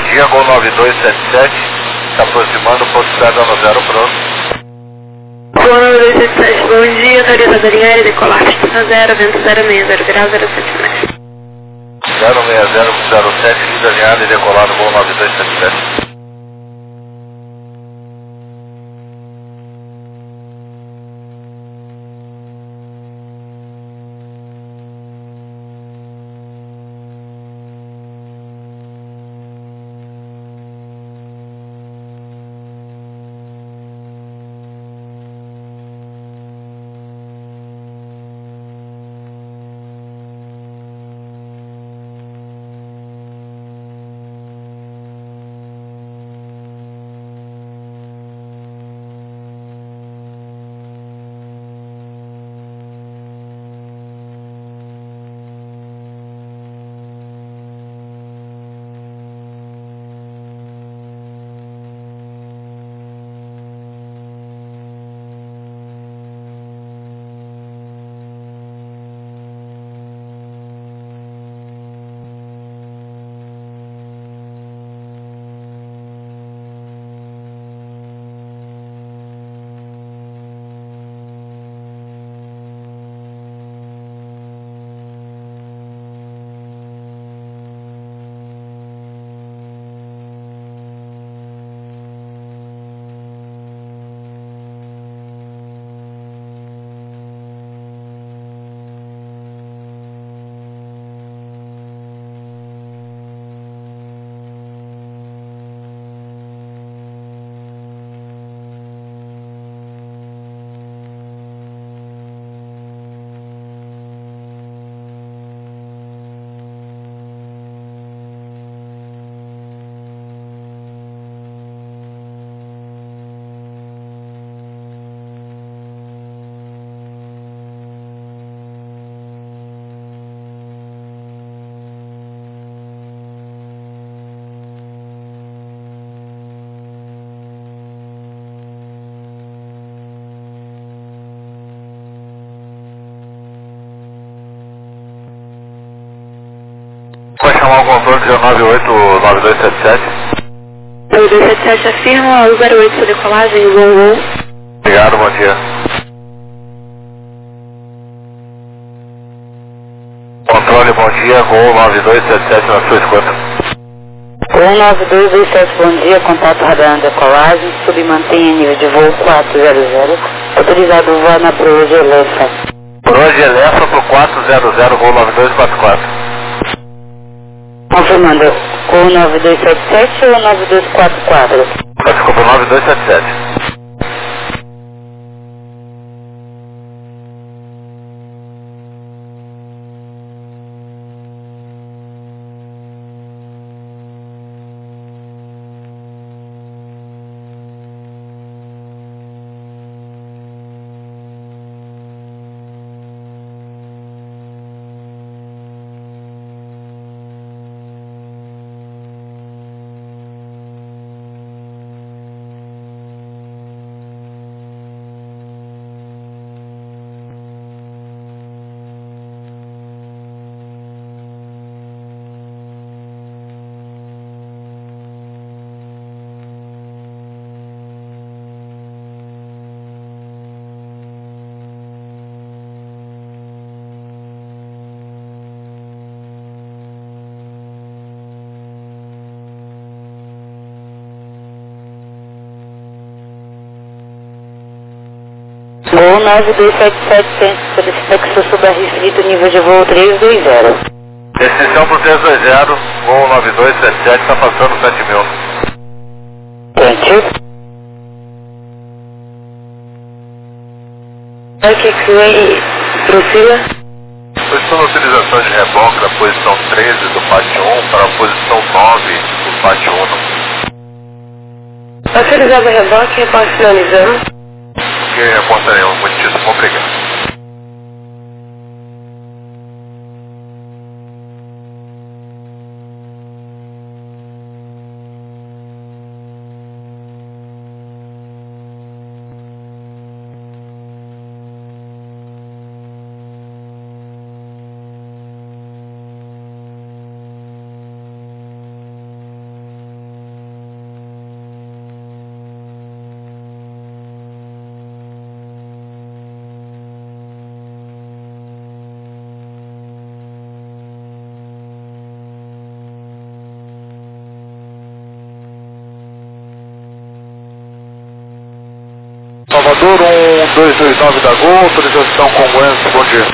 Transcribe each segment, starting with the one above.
dia, Gol 9277, se aproximando, ponto estrada no 0, pronto. Gol 9277, bom dia, Thalita da linha aérea, decolar pista 0, vento 060, grau 07 metros. 06007, linha alinhada e decolado, Gol 9277. Vai chamar o controle de 989277. 9277 afirma, 08 sua decolagem, Gol. Obrigado, bom dia. Controle, bom dia, Gol 9277 na sua escuta. Gol 9227, bom dia, contato radar decolagem, submantenha nível de voo 400, autorizado o voo na proa de Elefa. Proa de Elefa pro 400, Gol 9244. Confirmando, Gol 9277 ou 9244? Desculpa, 9277. Gol 9277, solicita que seu suba restrito nível de voo 320. Descrição pro 320, Gol 9277, está passando 7000. Thank you. Taxiway, Priscila. Estou na utilização de reboque da posição 13 do pátio 1 para a posição 9 do pátio 1. Autorizado o reboque, finalizando. Que reporta nenhum, muitíssimo obrigado. Motor 1229 da Gol, autorização Congonhas, bom dia.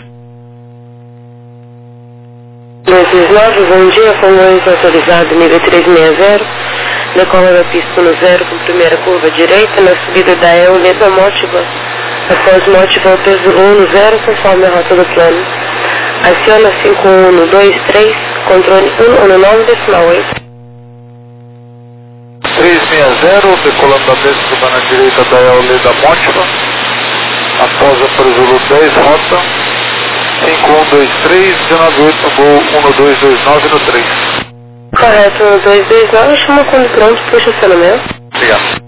229, bom dia, Congonhas autorizado nível 360, decola da pista no 0 com primeira curva direita, na subida da Euleda Mótiva, após Mótiva peso 1 no 0, conforme a rota do plano. Aciona 5123, controle 119,8. 360, decolando da pista na direita da Euleda Mótiva, após a Zulu 10, rota 5123, 198 no Gol 1229 no 3. Correto, 1229, chama quando pronto, puxa o estacionamento. Obrigado.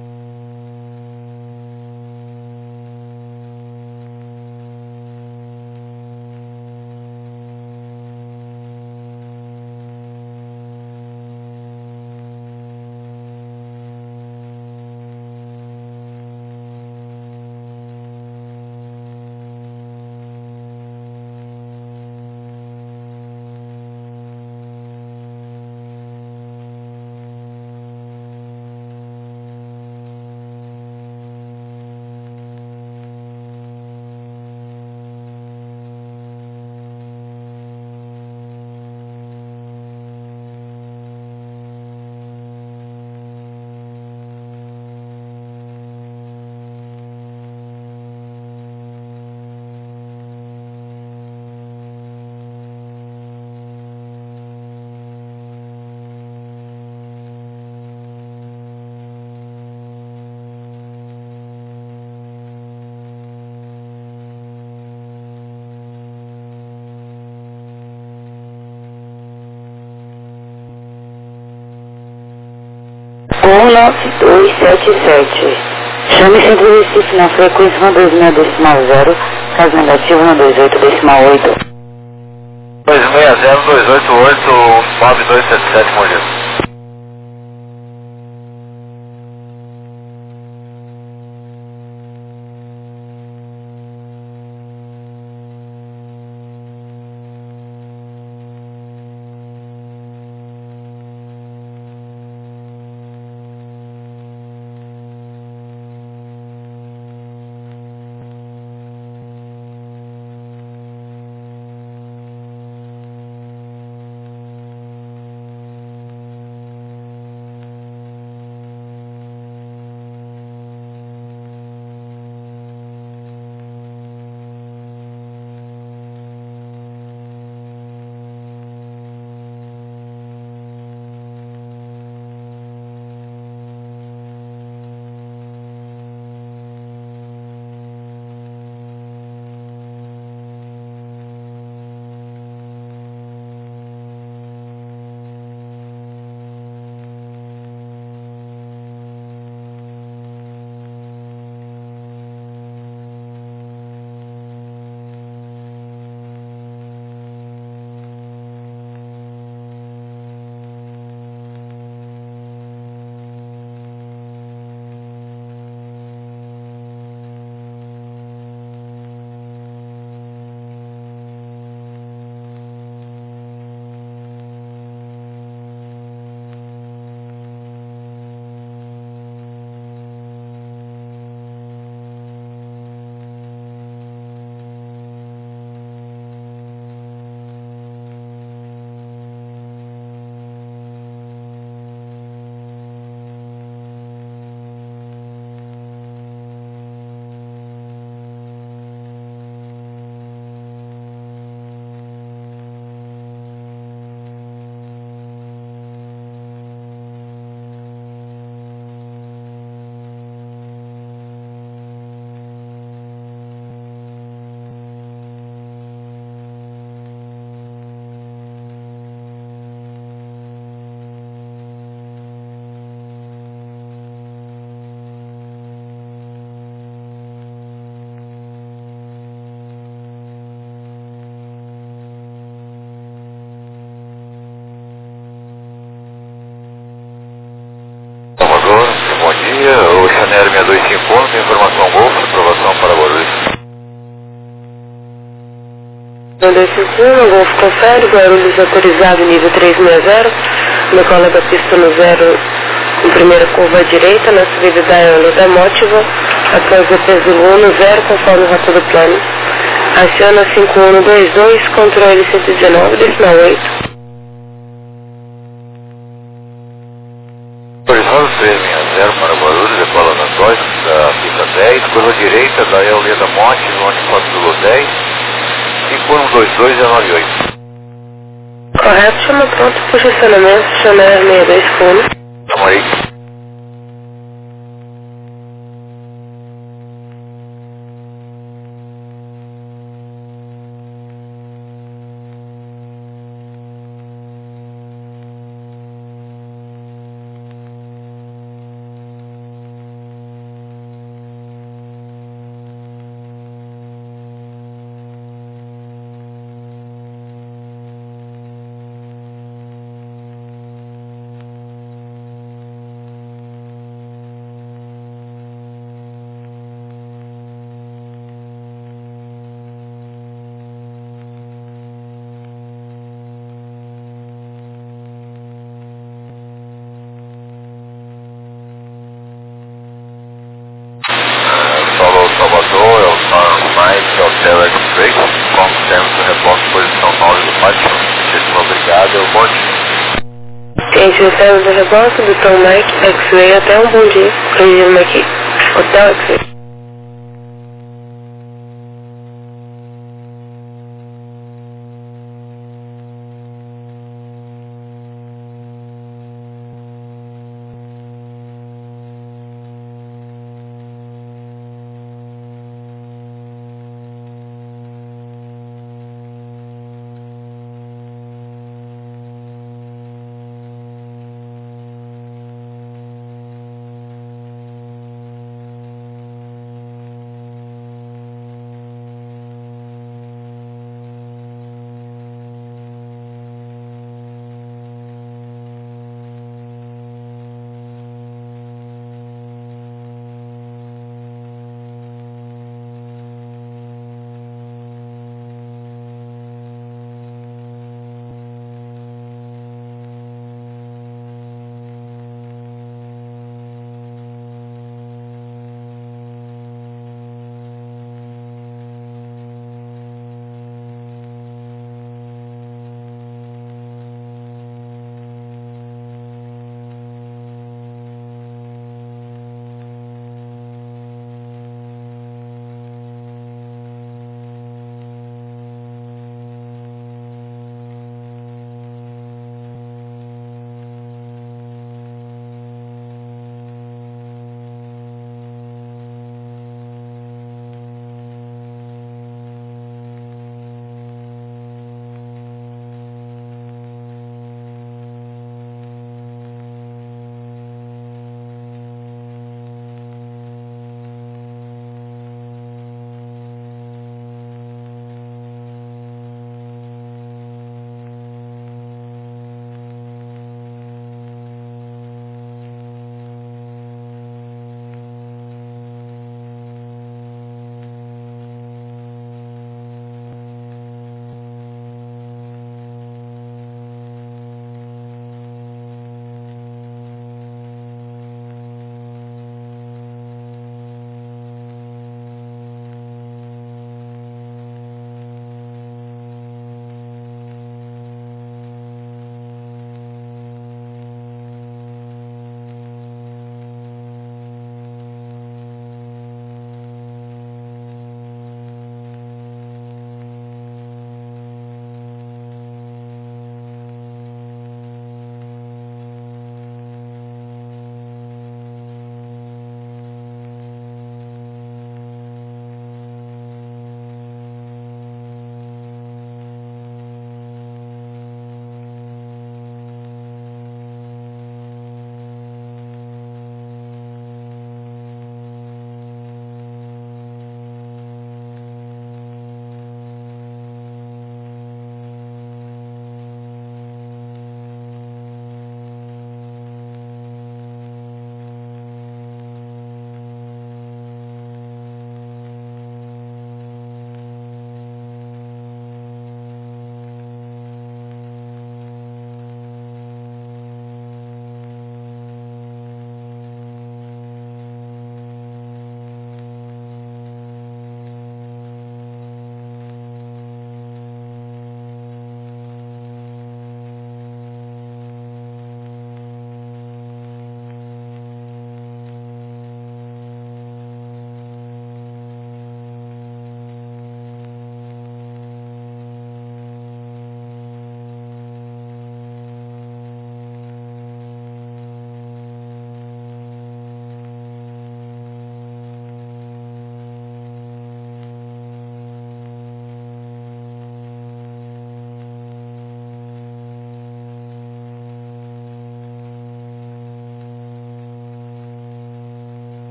Gol 9277. Chame Centro do Recife na frequência 126.0, caso negativo 128.8. 260-288-9277, bom dia. Bom dia, o Chanel 6251, tem informação Golf, aprovação para Guarulhos. 251, Golf confere, Guarulhos autorizado nível 360, decola da pista no 0 com primeira curva à direita, na subida da Euleda Mótiva, Após o peso 1 0 conforme a rota do plano. Aciona 5122, controle 119, decimal 8. Horizonte 360 para Guarulhos, decola na 2, da pista 10, curva direita da Euleda Monte, Lone 4,10, 5122 é 98. Correto, chama pronto para estacionamento, chama 62 fundo. Tamo aí. Solo Salvador, é o Fahrenheit, Hotel X-Ray, como temos o repórter posição 9 do Fátima, muitíssimo obrigado, eu volte. Ciente do céu do rebote do Tom Mike, X-Ray, até um bom dia. Corrigimos aqui. Hotel X-Ray.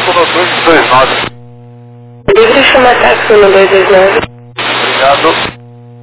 Pisco no 229. Livre, chama táxi no 229. Obrigado.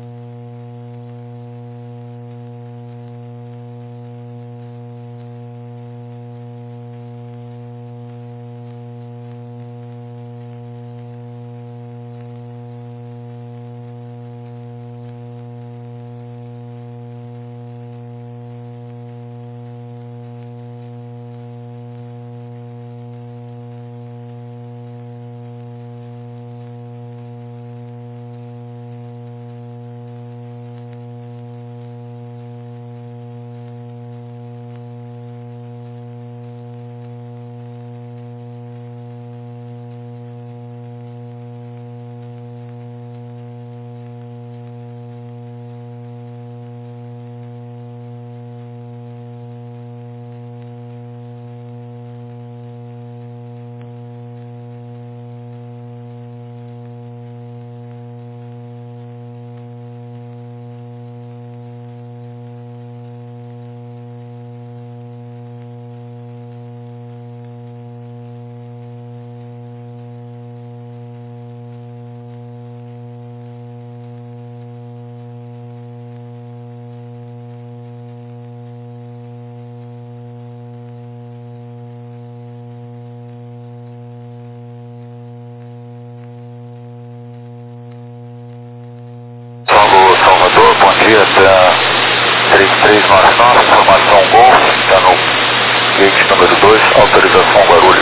Salvador, bom dia, até 3399, informação Golf, está no gate número 2, autorização Guarulhos.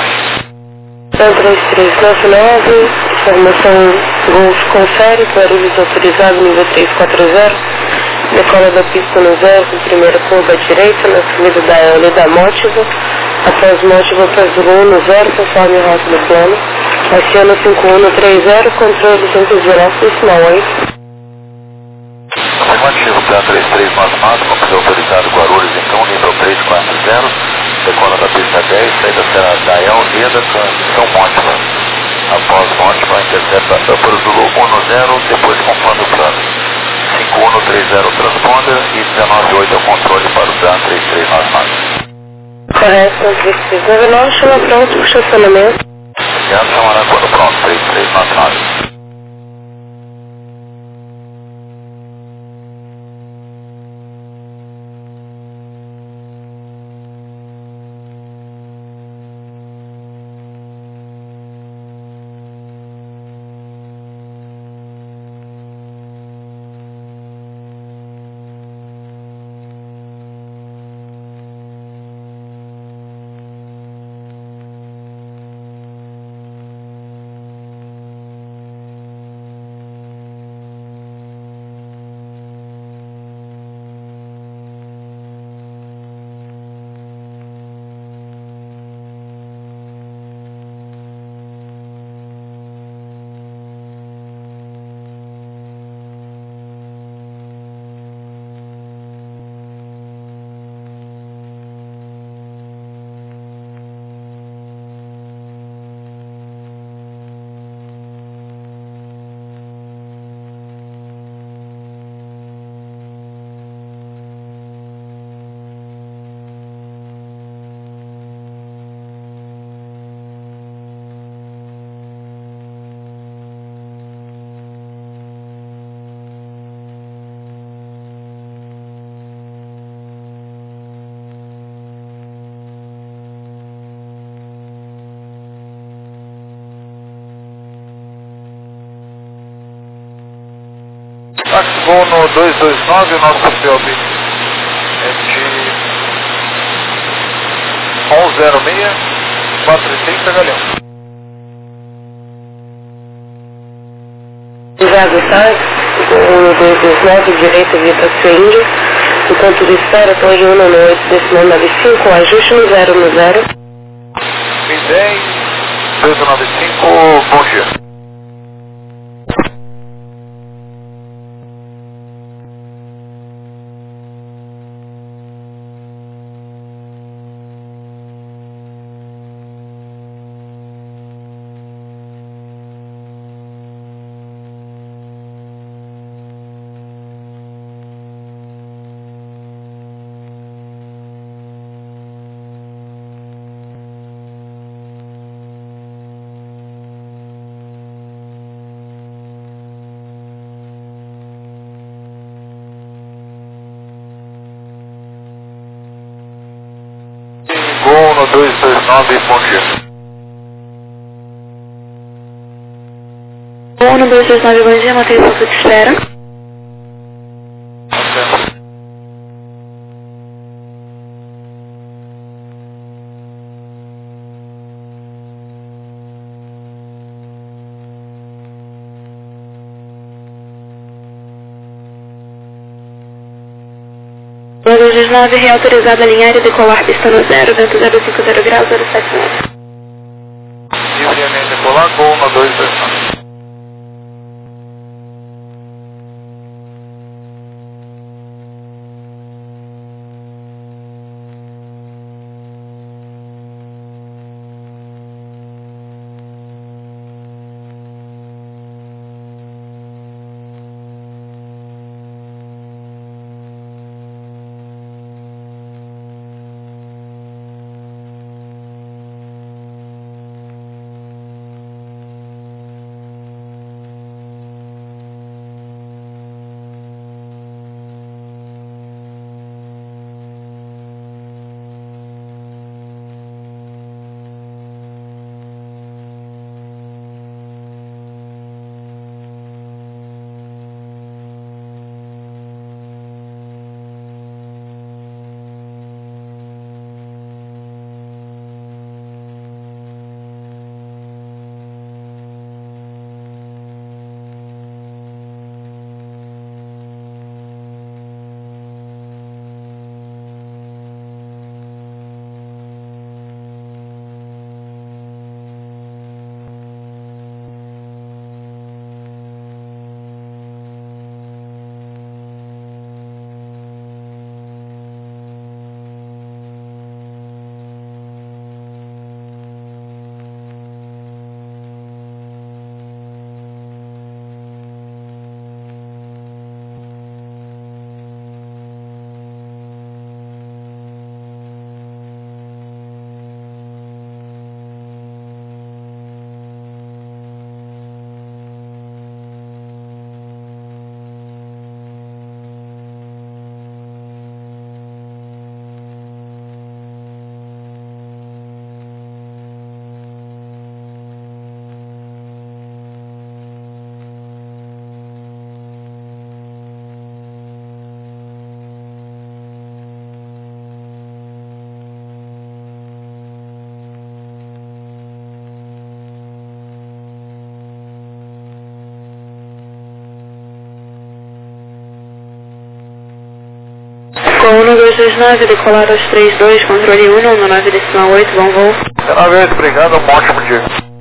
3399, informação Golf confere, Guarulhos autorizado, nível 340, decola da pista no 0, com primeira curva à direita, na subida da Eole da Mótiva, após Mótiva para Zulu no 0, conforme o rastro do plano, aciona 5130, controle 219, sinal 8. Afirmativo, PA 3399, como autorizado Guarulhos, então, nível 340, decola da pista 10, saída será da El e da São Mótiva. Após Mótiva, intercepta Upper Zulu 10, depois conforme o plano. 5130 transponder e 198 é o controle para o PA 3399. Correto, 3399, chama pronto para o estacionamento. Obrigado, chamará quando pronto, 3399. Táxi Gol no 229, o nosso POB é de 106, 430 Galhão. Usado táxi, Gol 229, direita via Taxi Índia, enquanto de espera, torre 1 no 8, decimal 95, ajuste no 0 no 0. 10, 295, bom dia. 1229, bom dia. 1229, bom dia, mantenha o ponto de espera. Ok. 1229, reautorizada a linha aérea, decolar pista no 0, vento 050 graus, 079. Livre decolar, Gol 1229. Com 1229, decolar aos 32, controle 1, 19,8, bom voo. 19, obrigado, um ótimo dia.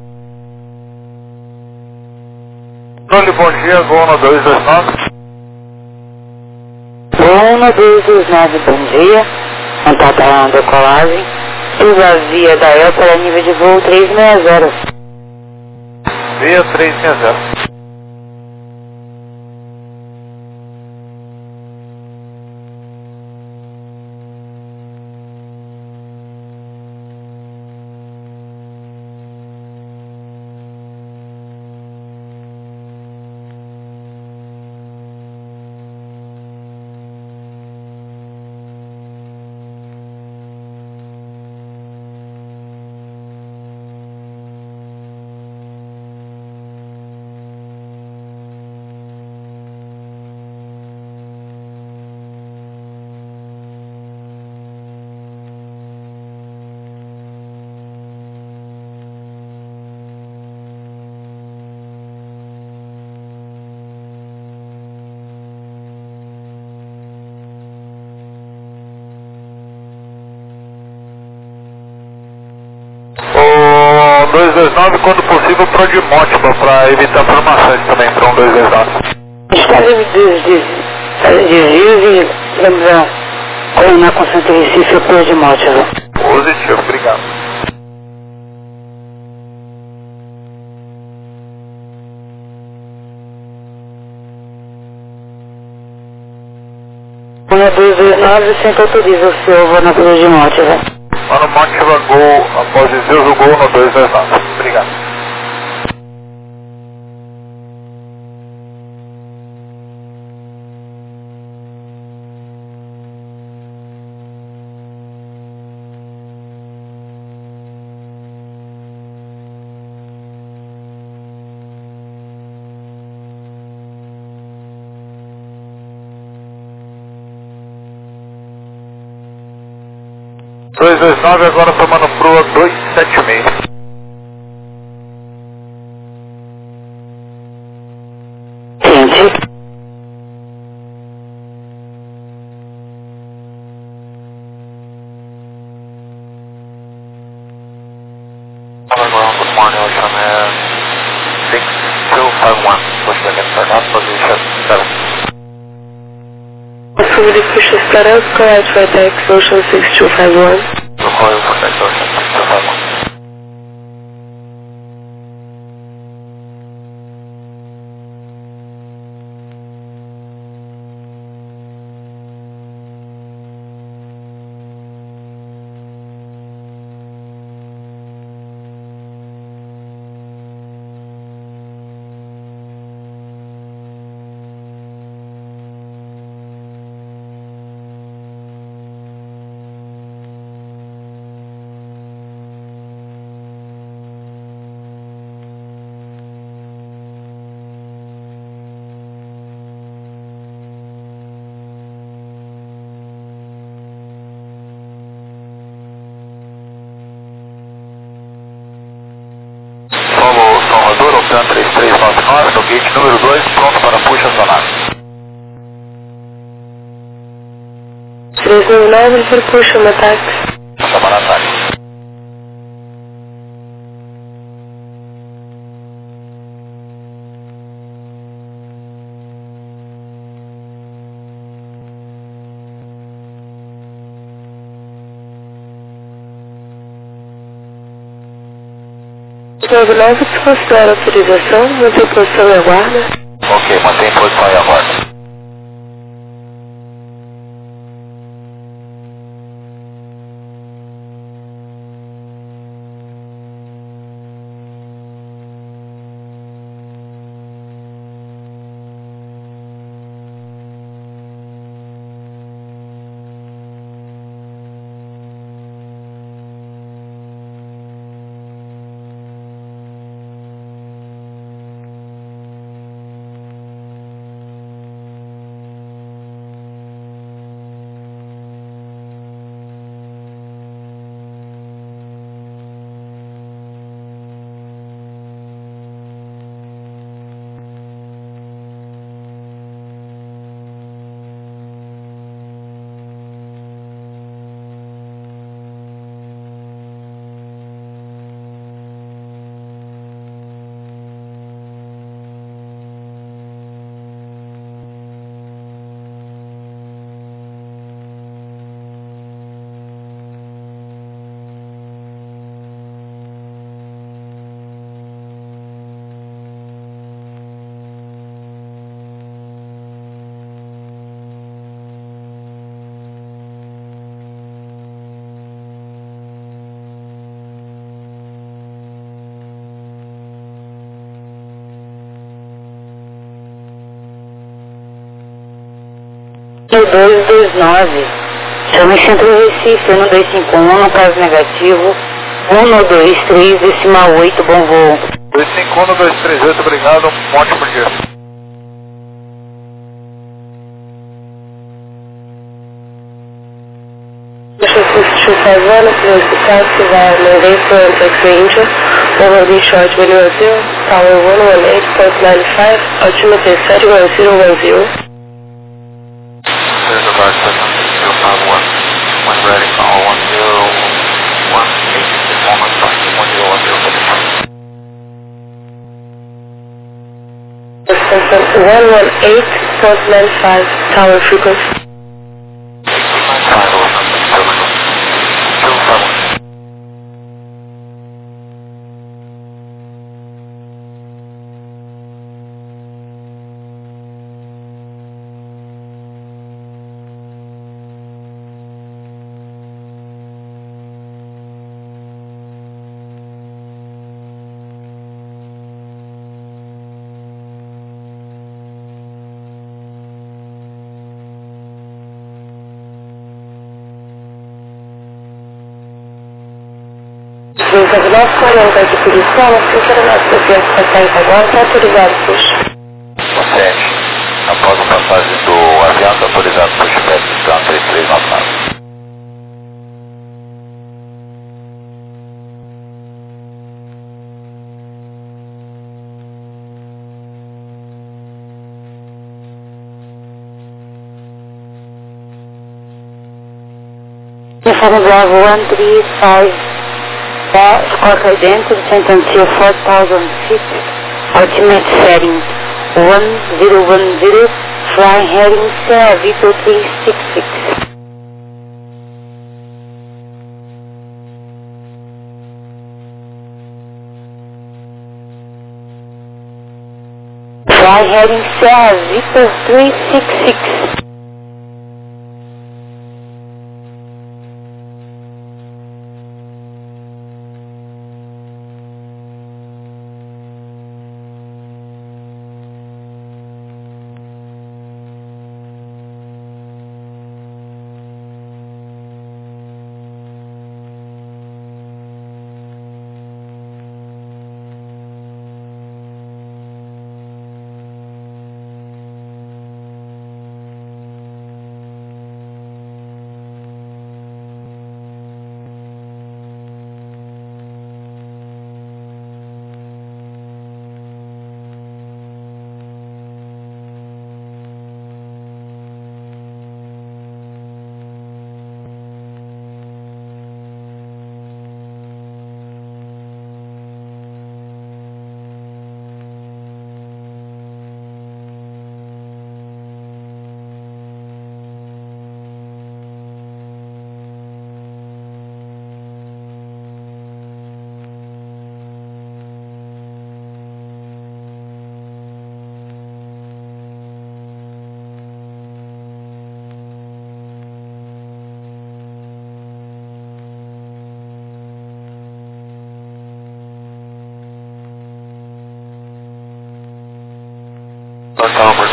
Controle, bom dia, Gol 1229. Gol 1229, bom dia. Contato a decolagem. Siga via da El para nível de voo 360. Via 360. O 229, quando possível, para de Mótiba, para evitar formações também para 229. Está fazendo desvios e vamos coordenar com Santo Recife para de Mótiba. Positivo, obrigado. Com 229, sempre autoriza o seu voo na Cruz de Mótiba. Mano Mótiba, Gol, após desvios, o Gol no 229. Obrigado. 229 agora tomando proa 276. Gente. Good morning, Ocean Air 6251, push back and start up, position 7. Somebody pushes start out, correct for X, Ocean 6251. We'll call you for next Ocean 6251. Salvador, Ocean 3399, no gate número 2, pronto para push acionado. 399 for push on attack. Chamar ataque. Novo 9, desconsiderar a autorização, manter posição e aguarda. Ok, mantém posição e aguarda. O 229, chame Centro Recife, 1251, no caso negativo, 123, decimal 8, bom voo. 251, 238, obrigado, um ótimo dia. Ocean 6251, close the taxi via Monday for Antex Ranger, overly short manual 0, tower 118.95, altimeter 71010. There's a bar 7051. When ready, call 1018 this moment, 1010 Extension 118.95, tower frequency. 257. Desde 940 de posição, sinceramente, o tempo passar em Taiwan está autorizado, puxa. 7. Após a passagem do avião, está autorizado push back, então 3399. Alpha Bravo 135, squawk identity, sententia 4000 feet, ultimate setting 1010, flying heading Sierra Victor 366. Fly heading Sierra Victor 366. Tower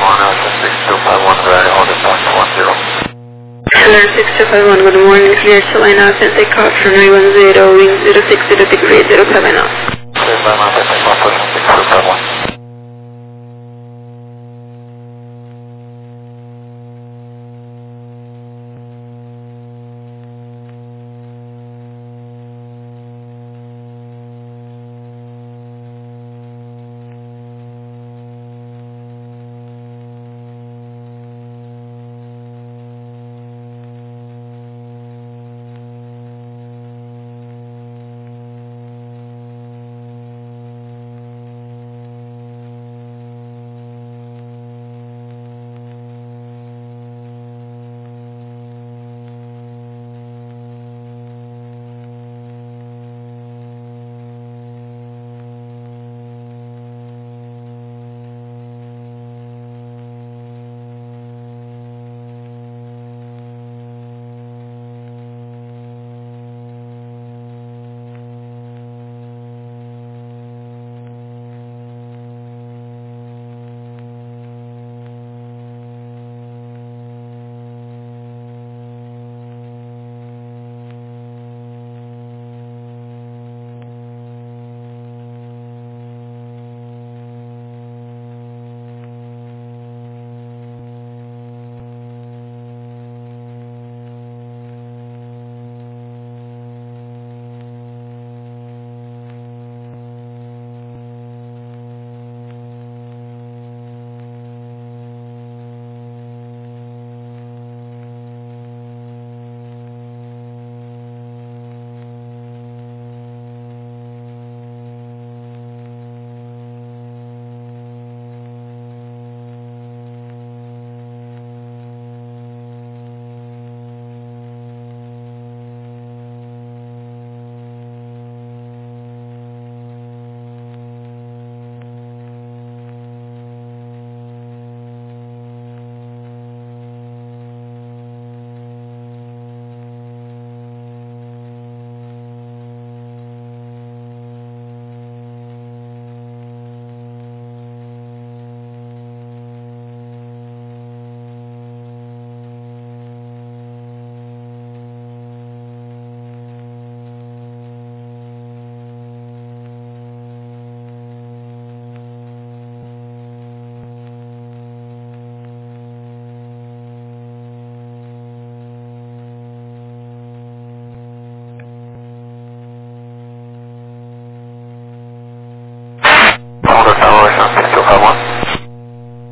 6251, ready, hold it, point 10. Clear 6251, good morning, clear to line up and take off from 310, wing 06 degree 07 knots. Clear by my take off, pushing 6251.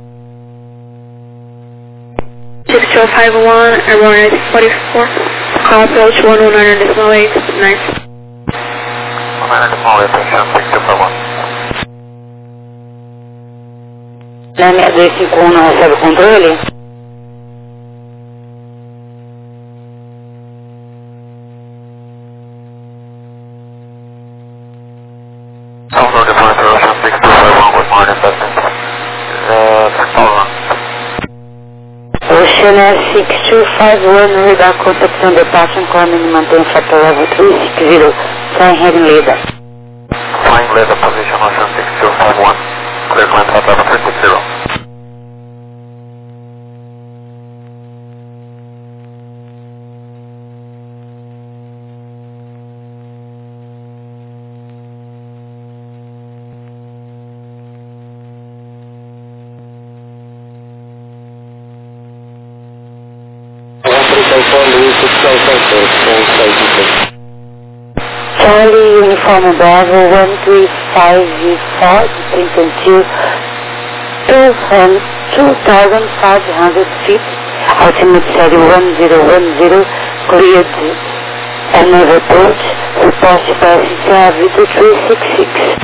Control 501, Aurora 44. approach 119.8, nice. 119.8, atenção, 6251. Na 6251 não recebe o controle? Salvador Departure Ocean 6251, good morning, passenger. 6000. Ocean Air 6251, radar contact on departure, calling maintain factor level 360, flying heading leader. Flying leader, position Ocean 6251. Clear climb flight level 360. Charlie Uniform Bravo 1354, descent until 2,500 feet, altimeter study 1010, cleared and never approach, report to passenger Vito 366.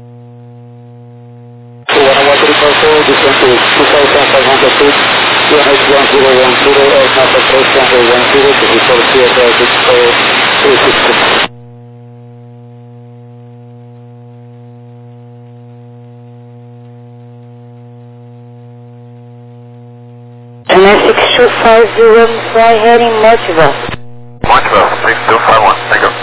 11354, descent to 2,500 feet, QNH 1010, aircraft approach 1010, to report CFR Vito 366. And 6250, fly heading Motiva. Motiva, 6251, thank you.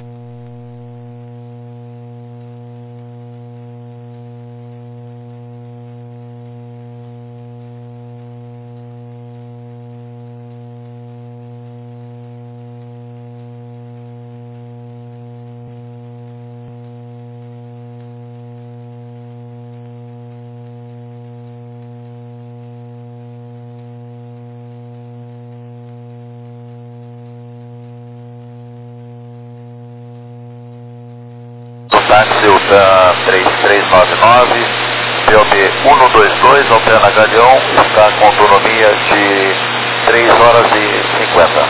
Táxi UTAN 3399, POB 122, Alterna Galeão, está com autonomia de 3 horas e 50.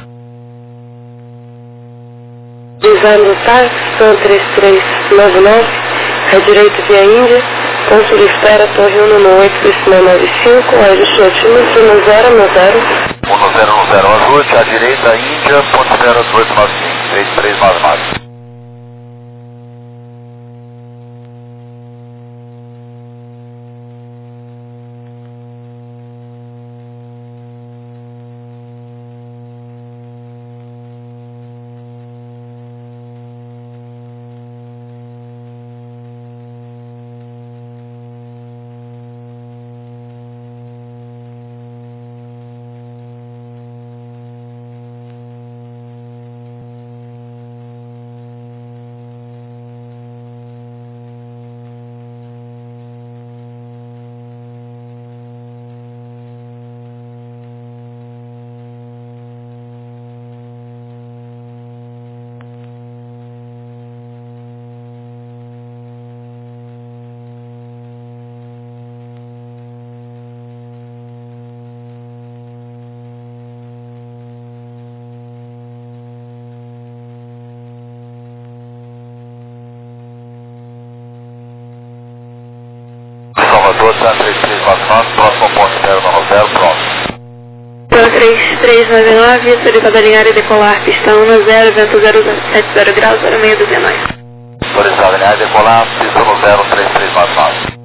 Design do táxi, Sun 3399, à direita via Índia, ponto de espera, Torre 198, piscina 95, ajuste altímetro 1010. 1010 Azul, à direita Índia, ponto de espera 2895, 3399. Salvador, TAN 3399, próximo ponto 090, pronto. TAN 3399, autorizado a alinhar e decolar, pista 10, vento 070 graus, 0619. Autorizado a alinhar e decolar, pista 03399.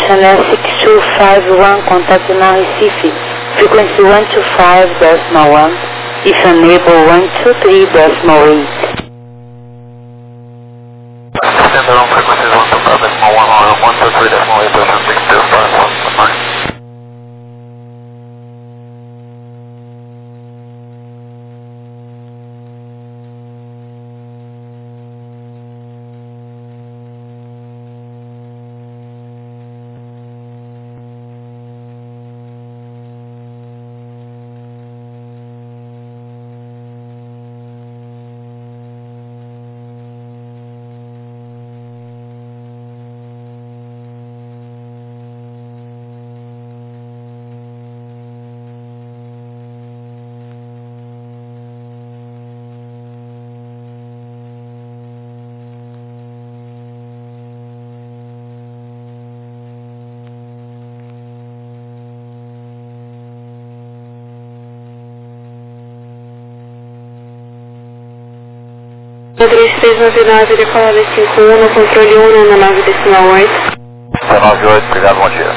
Channel 6251, contact now Recife. Frequency 125.1. If unable, 123.8. Standard on frequencies 125.1 or 123.8, ocean 625.1. No 3399, decolada 51, no controle 1, na 9,8. 198, obrigado, bom dia.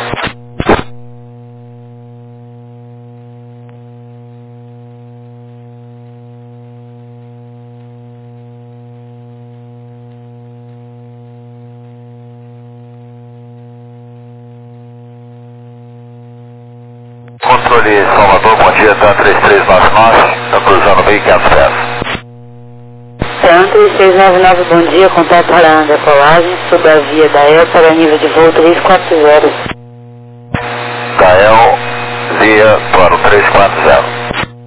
Controle Salvador, bom dia, TAM 3399, está cruzando 1.500 pés. TAM 3699, bom dia, contato para decolagem, sob a via da EL para nível de voo 340. Gael, via para o 340.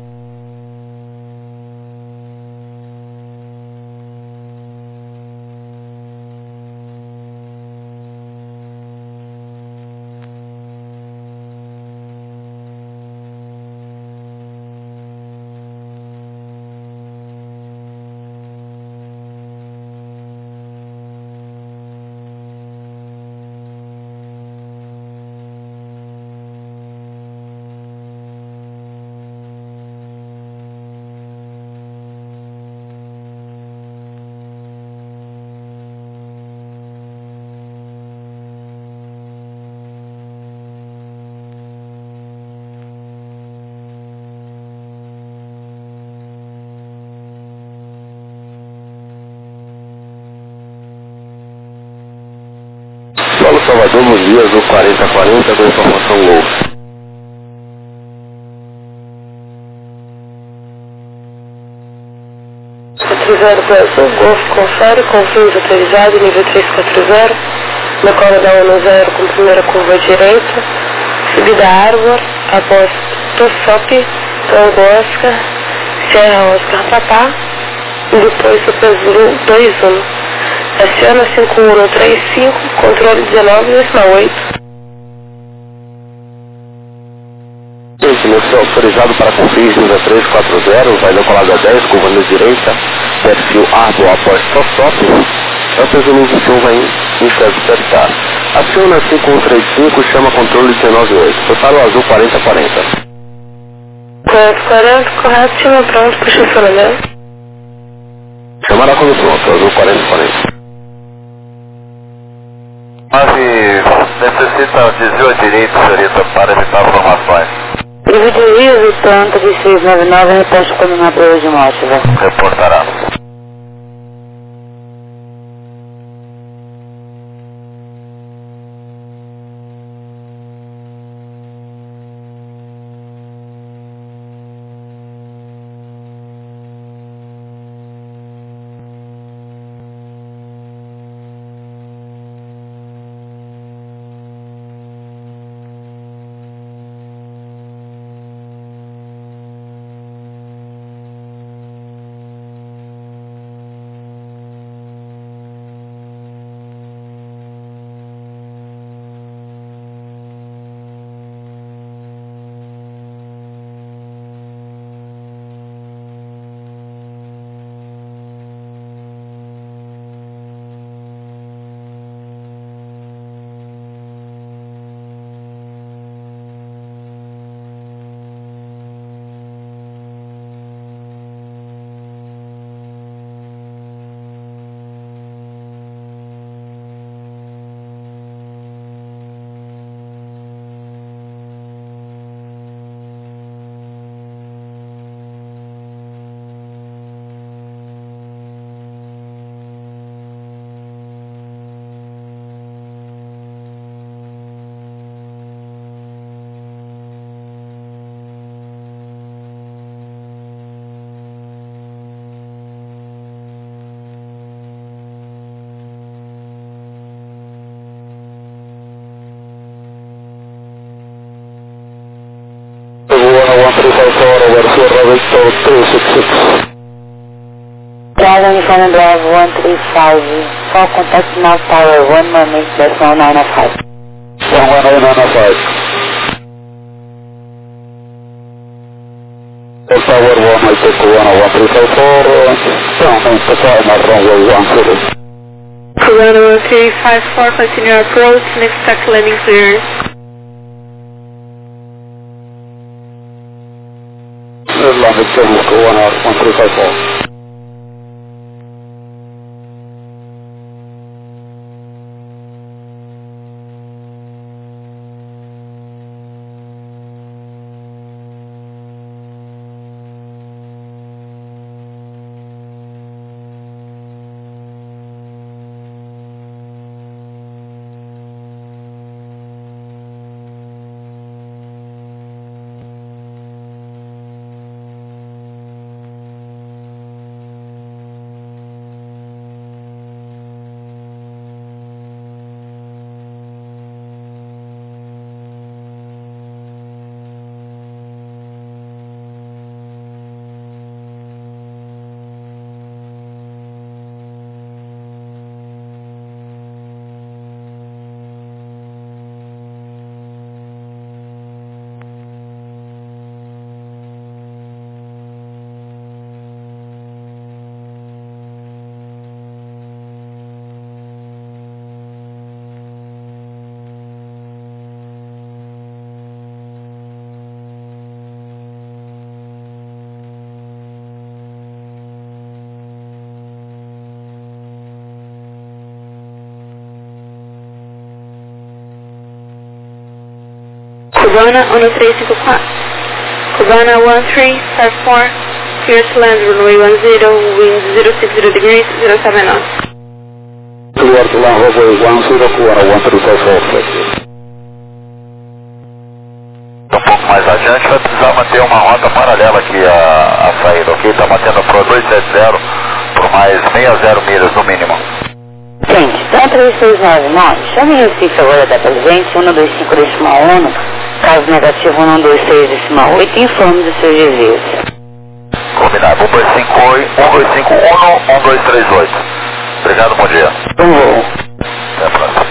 Paulo Salvador, bom dia, Azul 4040, com informação Golf. Azul, Golf, confere, confins autorizado, nível 340, decola da 10 com primeira curva direita, subida Arbor, após Tossop, Tango Oscar, Sierra Oscar Papá, e depois Super Zulu 21. Aciona 5135, controle 19,8. Silêncio autorizado para confins nível 340, vai decolar da 10, curva na direita, perfil Arbor após Tossop, antes o nível de chuva em despertar. Aciona 5135, chama controle 198, prepara o Azul 4040. 40, correto, chama pronto para estacionamento. Chamará quando pronto, Azul 4040. Necessita desvio à direita, senhorita, para evitar formações. Privilegios, TAM 3699, reposto como na prova de Mótiva. Reportará. Tower Sierra Victor 366. Bravo Uniform Bravo 135. For contact North Tower 118.905. 11895. Tower 182.11354. Down to final runway 10. Cubana 1354, continue approach, next taxi landing clearance. Landing clearance Cubana 1354. Cubana 1354. Cubana 1354, clear to land runway 10, wind 060 degrees, 07 knots. Clear to land runway 10, Cubana 1354. Um pouco mais adiante vai precisar manter uma rota paralela aqui à saída, ok? Está mantendo para 270 por mais 60 milhas no mínimo. Gente, então 3699, chame o Recife agora da presente, 125.1, caso negativo 126.8 e informe dos seus desvios. Combinado, 1251, 1238. Obrigado, bom dia. Bom voo. Até a próxima.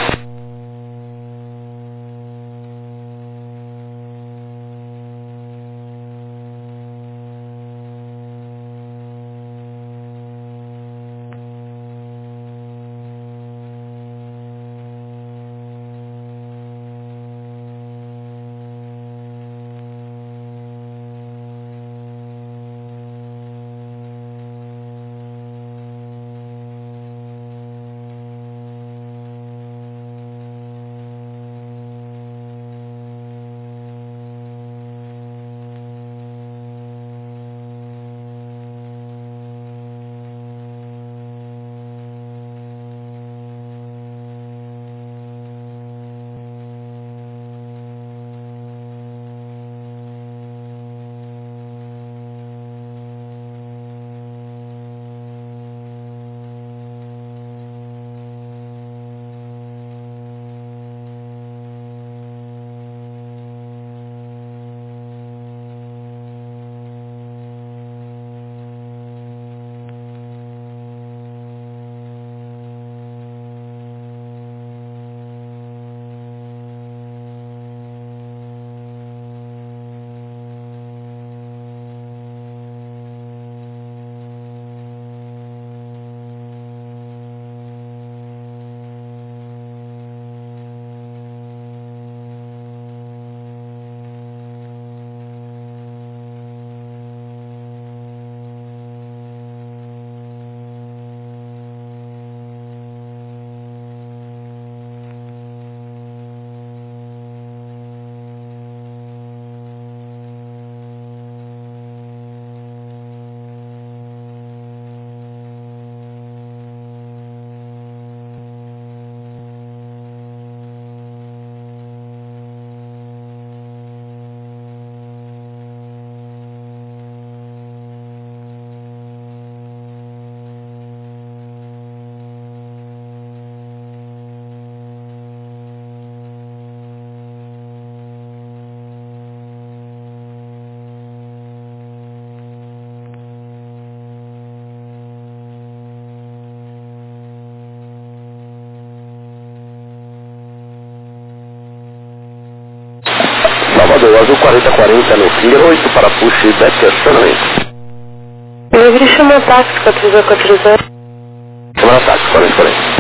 Azul 4040 no Finger 8 para push back estacionamento. Livre chama táxi 4040. Chama táxi 4040.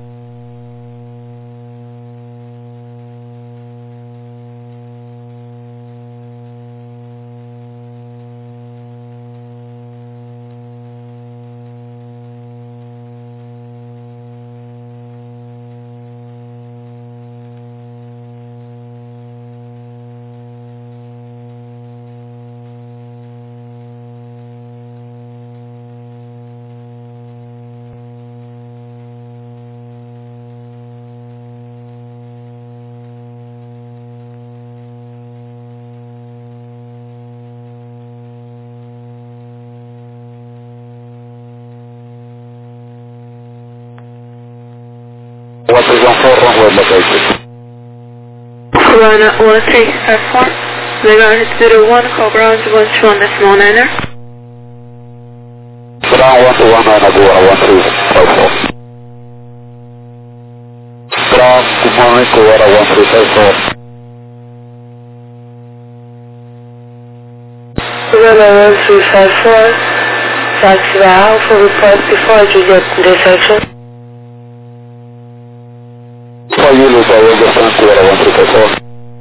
What is on 4 runway location? Corona 1354, Leonard 01, call ground 121.9er. Ground 121 Agora 1354. Ground, good morning, Agora 1354. Corona 1354, taxi Alpha, report before Juliet intersection. For you, Luca, we'll get down to Agora 1354.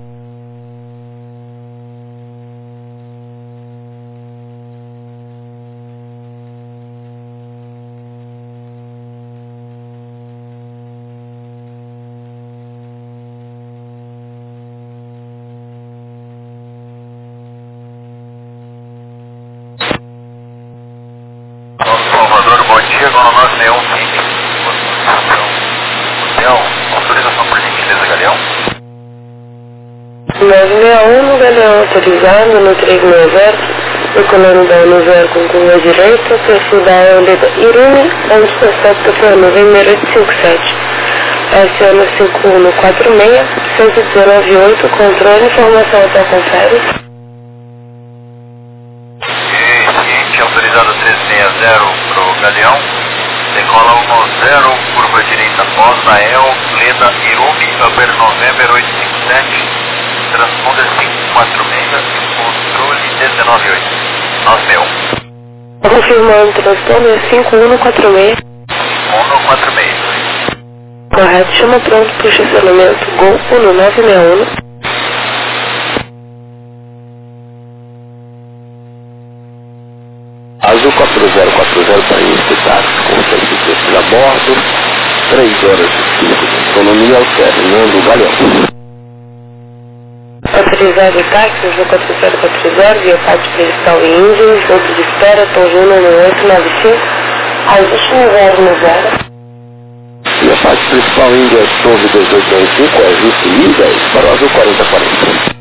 Salvador, bom dia, com o nosso Leão Fique. Leão, autorização por gentileza, Galeão. 961 no Galeão autorizado no 360, decolando da 10 com curva direita, perfil da Eoleda Irumi, onde está certo para a nuvem número 857. SN 5146, 1198, controle, informação até confere. Ciente, autorizado 360 pro Galeão. Decola 10, curva direita após da Eoleda Irumi, Upper November 857, transponder 546, controle 198. 961. Confirmando, transponder 5146. 5146. Correto, chama pronto para o estacionamento Gol 1961. Azul 4040 para espetar com certificados a bordo, 3 horas e 5 de autonomia ao Fernando Galeão. Autorizado táxi, Azul 4040, via parte principal e Índia, ponto de espera, Tom Júnior no 895, ajuste 090. E a parte principal Índia Torre 2895, ajuste 1010 para o Azul 4040.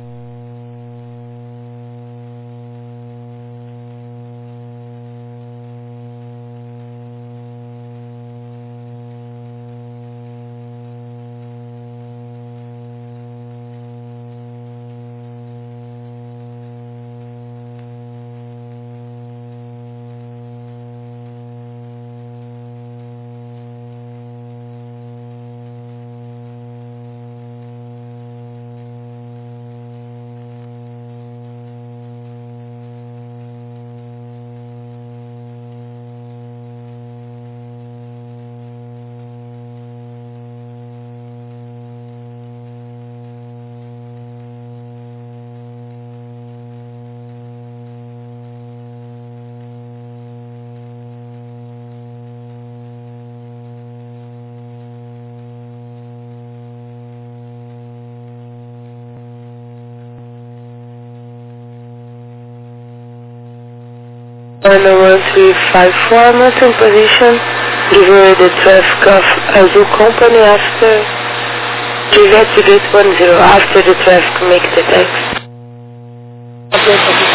Runway 1354, maintain position, deliver the traffic of Azul Company after Juliet 10, after the traffic make the text.